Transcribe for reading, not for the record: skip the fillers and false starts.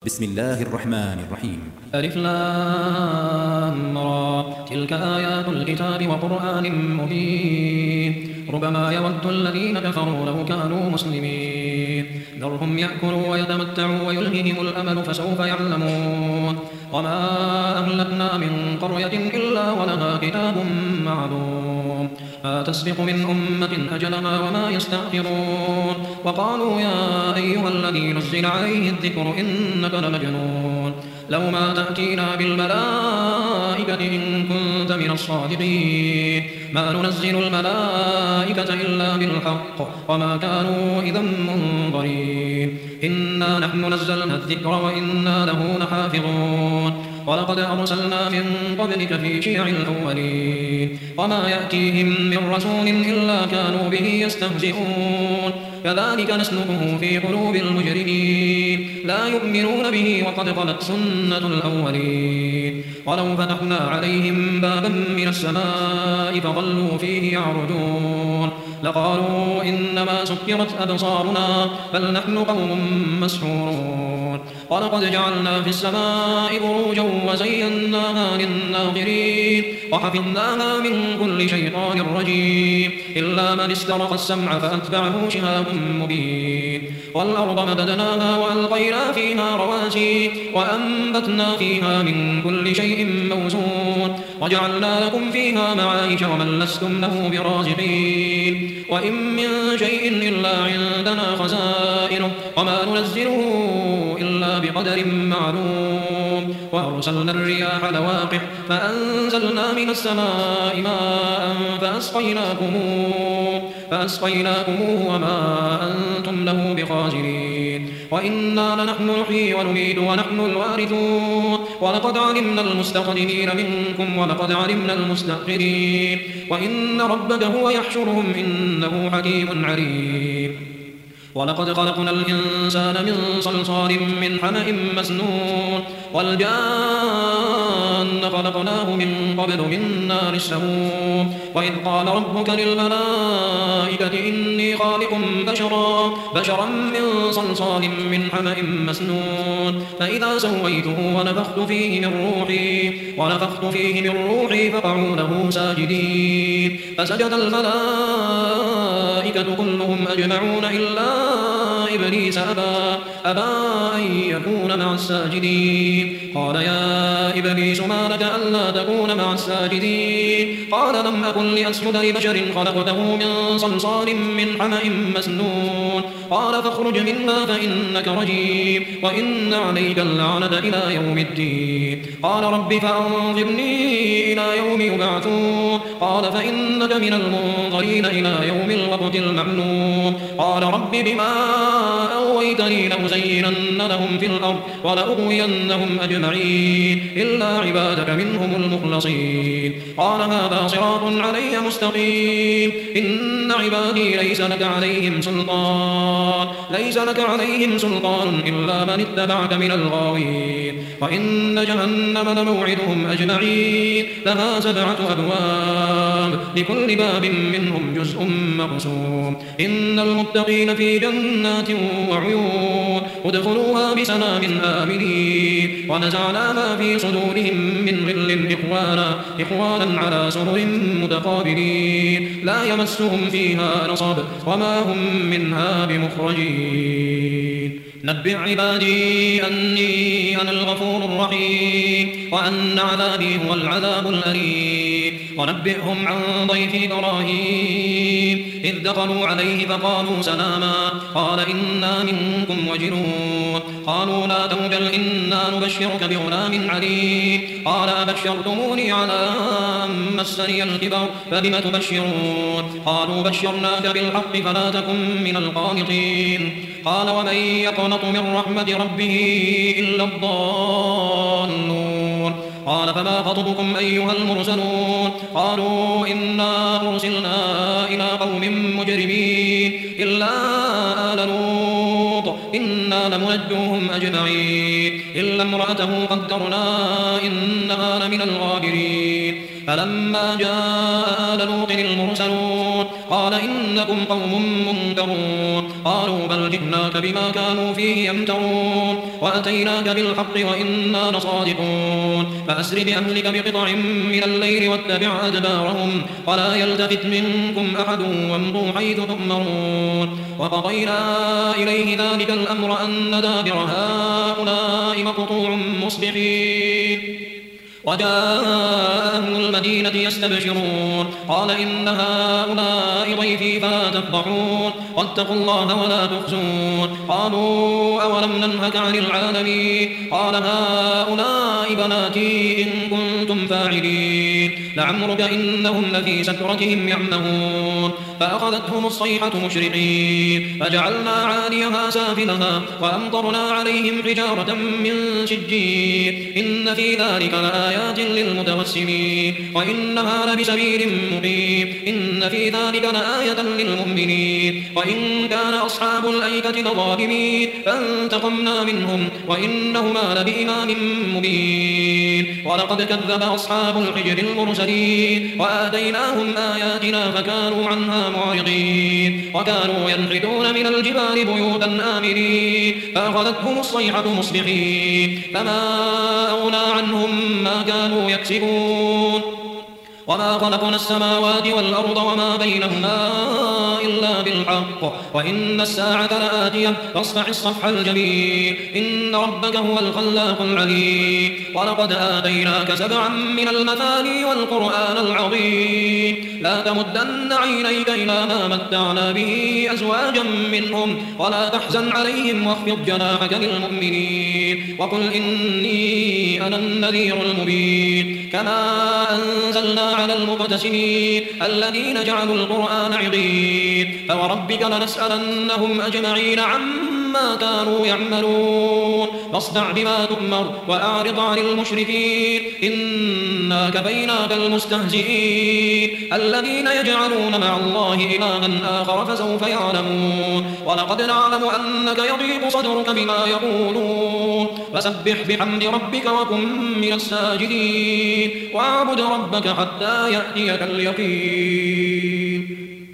بسم الله الرحمن الرحيم. ألف لام را تلك آيات الكتاب وقرآن مبين ربما يود الذين كفروا لو كانوا مسلمين ذرهم يأكلوا ويتمتعوا ويلههم الأمل فسوف يعلمون وما أهلكنا من قرية إلا ولها كتاب معلوم ما تسبق من أمة أجلها وما يستأخرون وقالوا يا أيها الذي نزل عليه الذكر إنك لمجنون لو ما تأتينا بالملائكة إن كنت من الصادقين ما ننزل الملائكة إلا بالحق وما كانوا إذا منظرين إنا نحن نزلنا الذكر وإنا له لحافظون ولقد أرسلنا من قبلك في شيع الأولين وما يأتيهم من رسول إلا كانوا به يستهزئون كذلك نسلكه في قلوب المجرمين لا يؤمنون به وقد خلت سنة الأولين ولو فتحنا عليهم بابا من السماء فظلوا فيه يعرجون لقالوا إنما سكرت أبصارنا بل نحن قوم مسحورون ولقد جعلنا في السماء بروجا وزيناها للناظرين وحفظناها من كل شيطان رجيم إلا من استرق السمع فأتبعه شهاب مبين والأرض مددناها وألقينا فيها رواسي وأنبتنا فيها من كل شيء موزون وجعلنا لكم فيها معايش ومن لستم له برازقين وإن من شيء إلا عندنا خزائنه وما ننزله إلا بقدر معلوم وأرسلنا الرياح لواقح فأنزلنا من السماء ماء فأسقيناكموه وما أنتم له بخازنين وإنا لنحن نحيي ونميت ونحن الوارثون ولقد علمنا المستقدمين منكم ولقد علمنا المستأخرين وإن ربك هو يحشرهم إنه حكيم عليم ولقد خلقنا الإنسان من صلصال من حمأ مسنون والجان خلقناه من قبل من نار السموم وإذ قال ربك للملائكة إني خالق بشرا من صلصال من حمأ مسنون فإذا سويته ونفخت فيه من روحي فقعوا له ساجدين فسجد الملائكة كلهم أجمعون إلا إبليس أبى أن يكون مع الساجدين قال يا إبليس ما لك ألا تكون مع الساجدين قال لم أكن لأسجد لبشر خلقته من صلصال من حمأ مسنون قال فاخرج منها فإنك رجيم وإن عليك اللعنة إلى يوم الدين قال رب فأنظرني إلى يوم يبعثون قال فإنك من المنظرين إلى يوم الوقت المعلوم قال رب بما أغويتني لأزينن لهم في الأرض ولأغوينهم أجمعين إلا عبادك منهم المخلصين قال هذا صراط علي مستقيم إن عبادي ليس لك عليهم سلطان إلا من اتبعك من الغاوين وإن جهنم لموعدهم أجمعين لها 7 أبواب لكل باب منهم جزء مقسوم إن المتقين في جنات وعيون ادخلوها بسلام آمنين ونزعنا ما في صدورهم من غل إخوانا على سرر متقابلين لا يمسهم فيها نصب وما هم منها بمخرجين نبئ عبادي أني أنا الغفور الرحيم وأن عذابي هو العذاب الأليم ونبئهم عن ضيف إبراهيم إذ دخلوا عليه فقالوا سلاما قال إنا منكم وجلون قالوا لا توجل إنا نبشرك بغلام عليم قال أبشرتموني على أن مسني الكبر فبم تبشرون قالوا بشرناك بالحق فلا تكن من القانطين قال ومن يقنط من رحمة ربه إلا الضالون قال فما خطبكم أيها المرسلون قالوا إنا أرسلنا إلى قوم مجرمين إلا آل لوط إنا لمنجوهم أجمعين إلا امرأته قدرنا إنها لمن الغابرين فلما جاء آل لوط المرسلون قال إنكم قوم منكرون قالوا بل جئناك بما كانوا فيه يمترون وأتيناك بالحق وإنا لصادقون فأسر بأهلك بقطع من الليل واتبع أدبارهم ولا يلتفت منكم أحد وامضوا حيث تؤمرون وقضينا إليه ذلك الأمر أن دابر هؤلاء مقطوع مصبحين وجاء أهل المدينة يستبشرون قال إن هؤلاء ضيفي فلا تفضحون واتقوا الله ولا تخزون قالوا أولم ننهك عن العالمين قال هؤلاء بناتي إن كنتم فاعلين لعمرك إنهم لفي سكرتهم يعمهون فأخذتهم الصيحة مشرقين فجعلنا عاليها سافلها وأمطرنا عليهم حجارة من سجيل إن في ذلك لآيات للمتوسمين وإنها لبسبيل مقيم إن في ذلك لآية للمؤمنين وإن كان أصحاب الأيكة لظالمين فانتقمنا منهم وإنهما لبإمام مبين ولقد كذب أصحاب الحجر المرسلين وآتيناهم آياتنا فكانوا عنها معرضين وكانوا ينحتون من الجبال بيوتا آمنين فأخذتهم الصيحة مصبحين فما أغنى عنهم ما كانوا يكسبون وما خلقنا السماوات والأرض وما بينهما إلا بالحق وإن الساعة لآتية فاصفح الصفح الجميل إن ربك هو الخلاق العليم ولقد آتيناك 7 من المثاني والقرآن العظيم لا تمدن عينيك إلى ما متعنا به أزواجا منهم ولا تحزن عليهم واخفض جناحك للمؤمنين وقل إني أنا النذير المبين كما أنزلنا على المقتسمين الذين جعلوا القرآن عضين فوربك لنسألنهم أجمعين عما كانوا يعملون فاصدع بما تؤمر وأعرض عن المشركين إنا كفيناك المستهزئين الذين يجعلون مع الله إلها آخر فسوف يعلمون ولقد نعلم أنك يضيق صدرك بما يقولون فسبح بحمد ربك وكن من الساجدين واعبد ربك حتى يأتيك اليقين